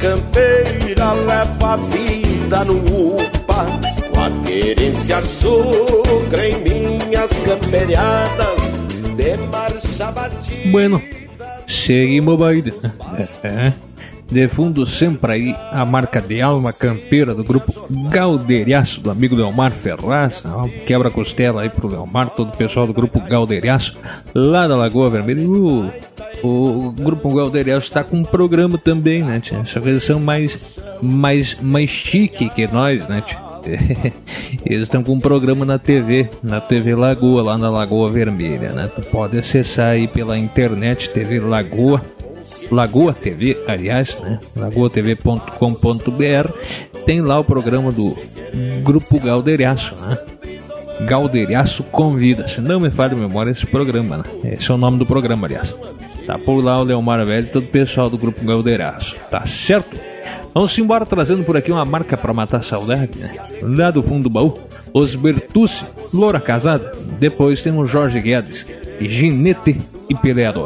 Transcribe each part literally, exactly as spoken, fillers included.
campeira leva a vida no upa, com a querência sucra em minhas camperiadas de marcha batida. Bueno, seguimos baile. De fundo sempre aí a marca de alma campeira do grupo Galdeiraço, do amigo Delmar Ferraz. Quebra-costela aí pro Delmar, todo o pessoal do grupo Galdeiraço, lá da Lagoa Vermelha. Uh, o grupo Galdeiraço está com um programa também, né, tia? Só que eles são mais, mais, mais chique que nós, né, tia? Eles estão com um programa na T V, na T V Lagoa, lá na Lagoa Vermelha, né? Tu pode acessar aí pela internet, T V Lagoa, Lagoa T V, aliás, né? lagoa t v ponto com ponto b r. Tem lá o programa do Grupo Galdeiraço, né? Galdeiraço Convida. Se não me falha a memória, esse programa, né? Esse é o nome do programa, aliás. Tá por lá o Leomar Velho e todo o pessoal do Grupo Galdeiraço, tá certo? Vamos embora trazendo por aqui uma marca pra matar a saudade, né? Lá do fundo do baú, os Bertucci, Loura Casada. Depois temos Jorge Guedes, Ginete e Peleador.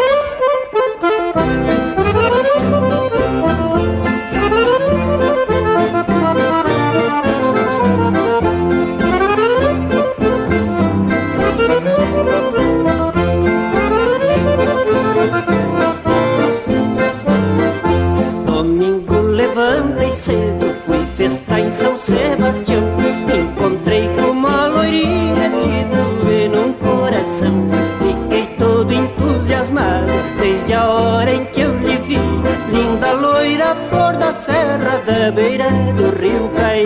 Serra da beira do rio Caí.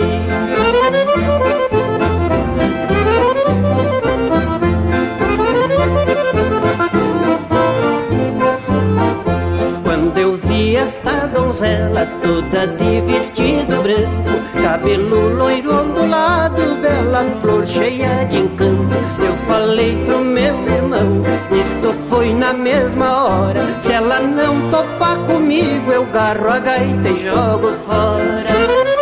Quando eu vi esta donzela toda de vestido branco, cabelo loiro ondulado, bela flor cheia de encanto, eu falei pro meu irmão, isto foi na mesma hora, se ela não topar comigo eu garro a gaita e jogo fora.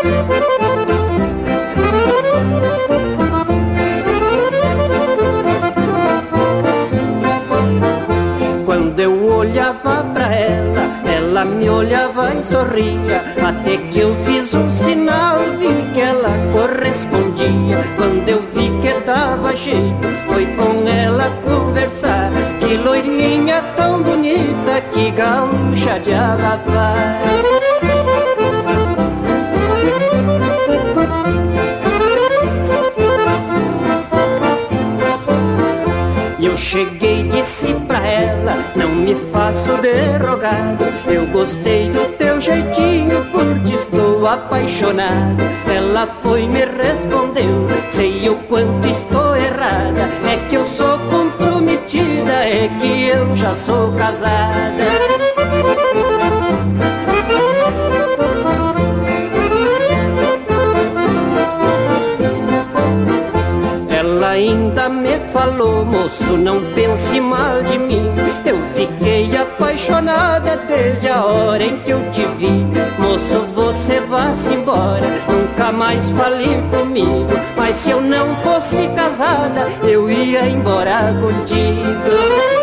Quando eu olhava pra ela, ela me olhava e sorria, até que eu fiz um sinal, vi que ela correspondia. Quando eu vi que dava jeito, foi com ela conversar, que loirinha tão bonita, que gaúcha de Alafar. Eu cheguei e disse pra ela, não me faço derrogado, eu gostei do teu jeitinho, por ti estou apaixonado. Ela foi e me respondeu, sei o quanto estou errada, é que eu sou comprometida, é que eu já sou casada. Ela ainda me falou, moço, não pense mal de mim, eu fiquei apaixonada desde a hora em que eu te vi. Moço, você vá-se embora, nunca mais fale comigo, mas se eu não fosse casada, eu ia embora contigo.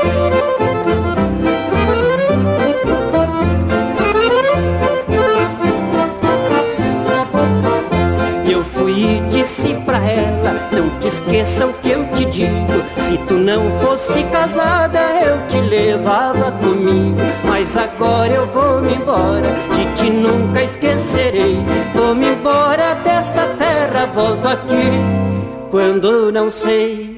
Eu fui e disse pra ela, não te esqueça o que eu te digo, se tu não fosse casada eu te levava comigo. Mas agora eu vou-me embora, de ti nunca esquecerei, vou-me embora desta terra, volto aqui quando não sei.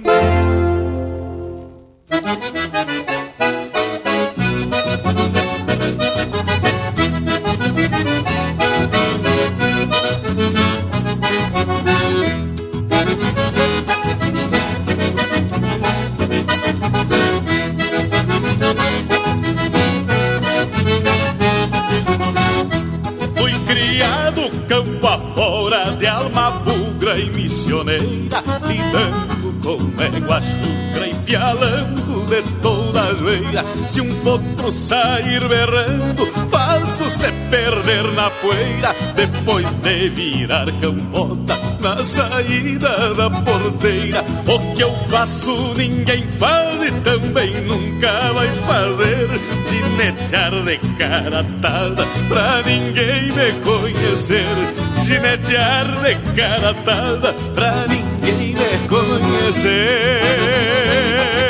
E missioneira, lidando com égua chucra e pialando de toda a joelha. Se um potro sair berrando, faço se perder na poeira, depois de virar cambota na saída da porteira. O que eu faço ninguém faz e também nunca vai fazer. ginetear de cara atada pra ninguém me conhecer, ginetear de cara atada pra ninguém me conhecer.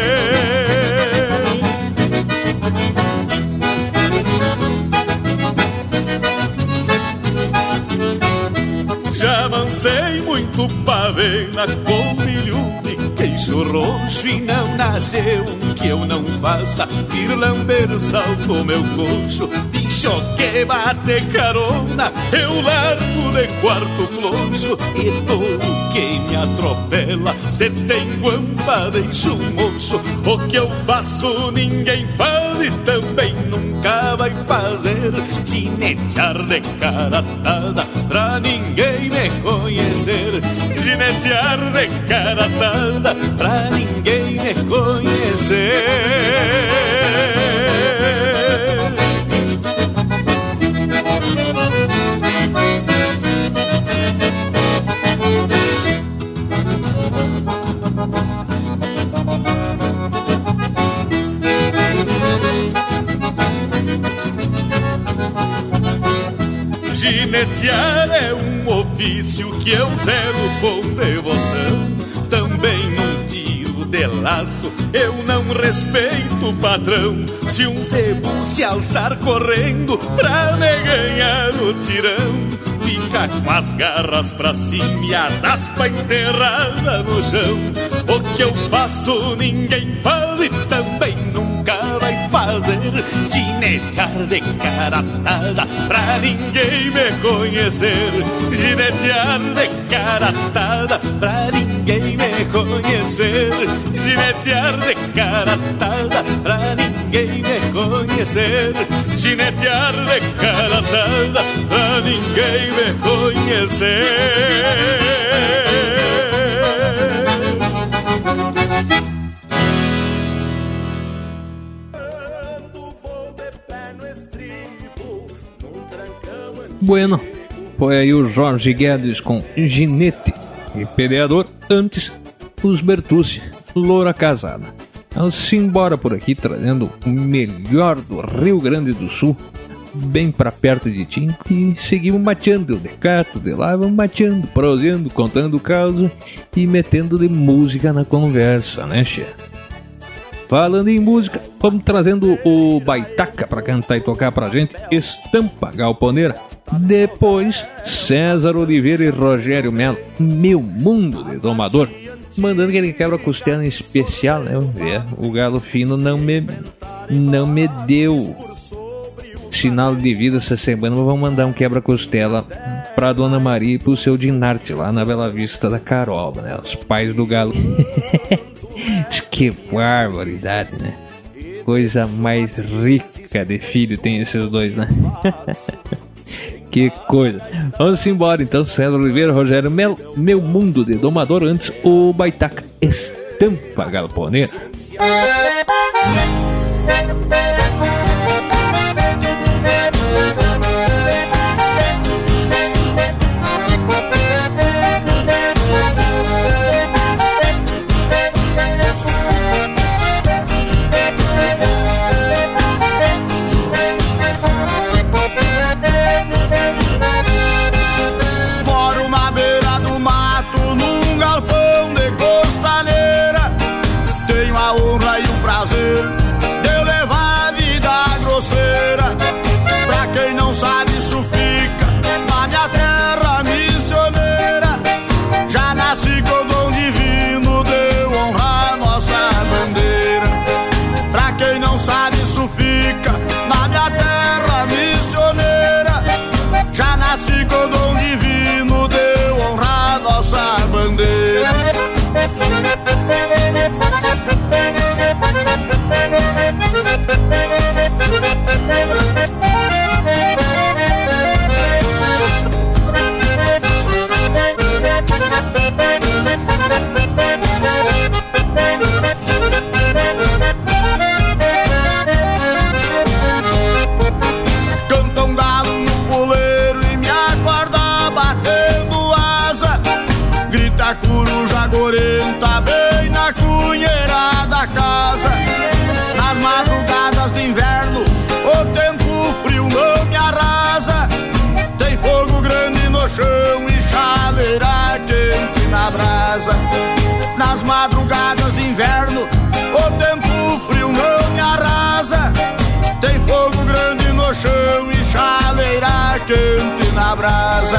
Já mancei muito pavena com milho de queixo roxo e não nasceu um que eu não faça ir lamber sal com meu coxo. Bicho que bate carona, eu largo de quarto floxo e todo que me atropela, se tem guampa deixo um mocho. O que eu faço ninguém faz e também nunca vai fazer, ginetear de cara atada pra ninguém me conhecer, ginetear de cara atada pra ninguém me conhecer. Ginetear é um ofício que eu zelo com devoção. Também num tiro de laço eu não respeito o patrão. Se um zebu se alçar correndo pra me ganhar o tirão, fica com as garras pra cima e as aspas enterradas no chão. O que eu faço ninguém faz e também nunca vai fazer, ginetear de cara atada pra ninguém me conhecer, ginetear de cara atada pra ninguém me conhecer, ginetear de cara atada pra ninguém me conhecer, ginetear de cara atada pra ninguém me conhecer. Bueno, foi aí o Jorge Guedes com Ginete e Peleador. Antes, os Bertucci, Loura Casada. Vamos embora por aqui trazendo o melhor do Rio Grande do Sul, bem pra perto de ti, e seguimos mateando de cato, de lá, vamos mateando, proseando, contando caos e metendo de música na conversa, né, che? Falando em música, vamos trazendo o Baitaca pra cantar e tocar pra gente, Estampa Galponeira. Depois, César Oliveira e Rogério Melo, Meu Mundo de Domador, mandando que ele quebra costela em especial, né? É, o Galo Fino não me, não me deu sinal de vida essa semana, mas vamos mandar um quebra-costela pra Dona Maria e pro seu Dinarte lá na Bela Vista da Caroba, né? Os pais do Galo. Que barbaridade, né? Coisa mais rica de filho tem esses dois, né? Que coisa. Vamos embora então, César Oliveira, Rogério Melo, Meu Mundo de Domador. Antes, o Baitaca, Estampa Galponeira. Prazer da brasa.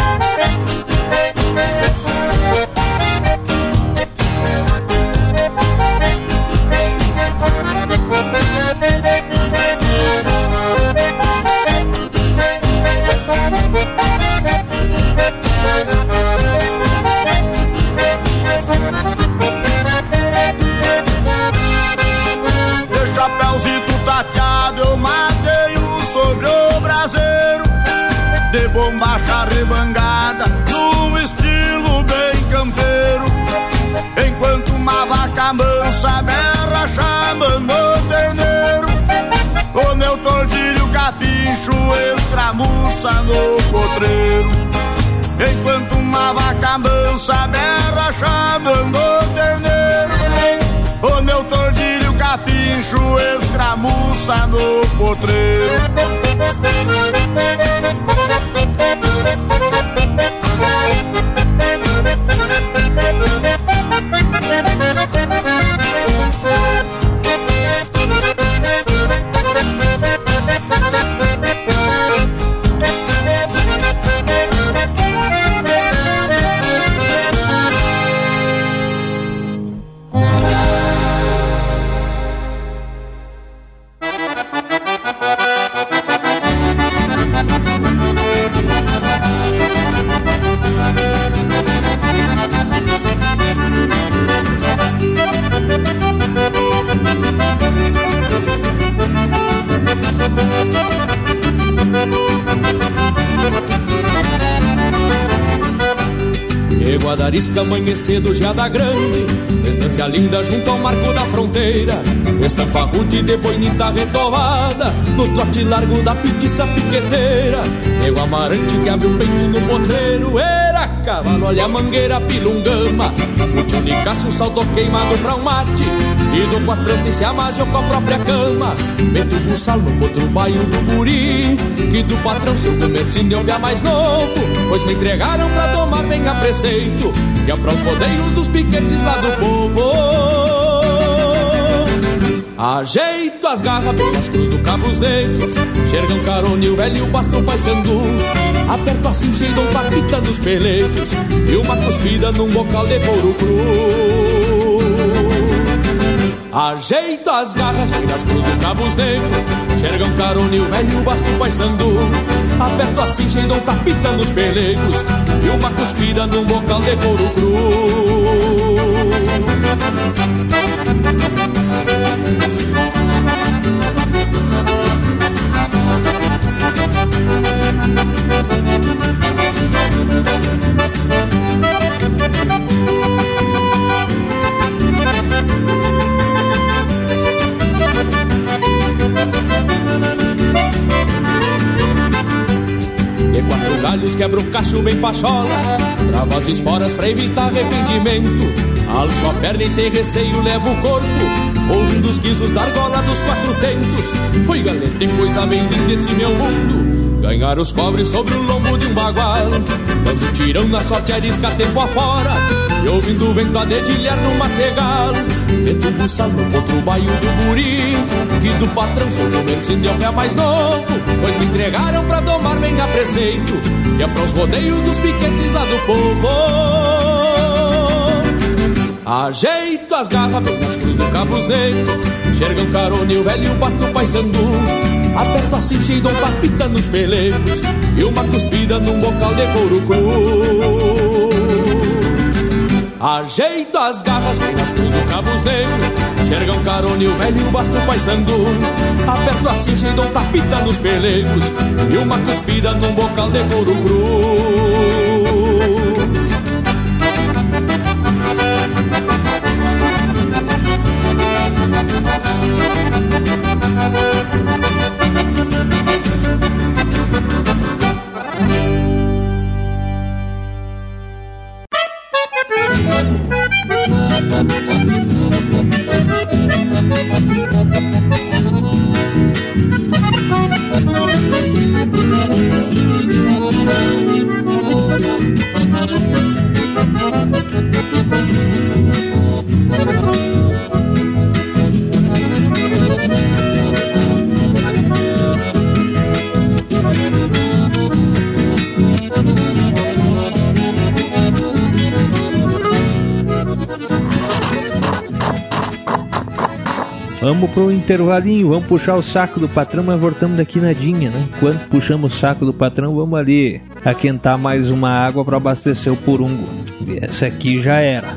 Meu chapéuzito tateado eu matei-o sobre o braseiro, de bombacha remangada, num estilo bem campeiro. Enquanto uma vaca mansa berra chamando o terneiro, o meu tordilho capincho escramuça no potreiro. Enquanto uma vaca mansa berra chamando o terneiro, o meu tordilho capincho escramuça no potreiro. Guadarisca amanhecido já da grande, estância linda junto ao marco da fronteira, estampa rude de boinita retovada, no trote largo da petiça piqueteira. Eu amarante que abre o peito no potreiro, era cavalo, olha a mangueira, pilungama, o tio de cacho saltou queimado pra um mate, e do com as tranças e se amajou com a própria cama. Meto o buçal no outro baio do guri, que do patrão seu comercinho eu pia mais novo, pois me entregaram pra tomar bem a preceito, que é pra os rodeios dos piquetes lá do povo. Ajeito as garras bem nas cruz do Cabos Negros, xergão carone e o velho bastão paissandu, aperto assim cheio de um tapita nos peleiros, e uma cuspida num bocal de couro cru. Ajeito as garras bem nas cruz do Cabos Negros, xergão carone e o velho bastão paissandu, aperto assim cheio de um tapita nos pelegos, e uma cuspida num bocal de couro cru. De quatro galhos quebra o cacho bem pachola, trava as esporas pra evitar arrependimento, alço a perna e sem receio levo o corpo, ouvindo os guizos da argola dos quatro tentos. Oi galera, tem coisa bem linda esse meu mundo, ganhar os cobres sobre o lombo de um bagual, dando tirão na sorte arisca tempo afora, e ouvindo o vento a dedilhar numa cegal. Meto o buçal no outro baio do guri, que do patrão sou comerciante é o pé mais novo, pois me entregaram pra domar bem a preceito, que é pra os rodeios dos piquetes lá do povo. Ajeito as garras bem nas cruz do Cabos Negros, xergão carone e o velho basto paissandu, aperto assim cheio de um tapita nos pelegos, e uma cuspida num bocal de couro cru. Ajeito as garras bem nas cruz do Cabos Negros, xergão carone e o velho basto paissandu, aperto assim cheio de um tapita nos pelegos, e uma cuspida num bocal de couro cru. vamos pro intervalinho, vamos puxar o saco do patrão, mas voltamos daqui nadinha, né? Enquanto puxamos o saco do patrão, vamos ali aquentar mais uma água para abastecer o purungo. E essa aqui já era.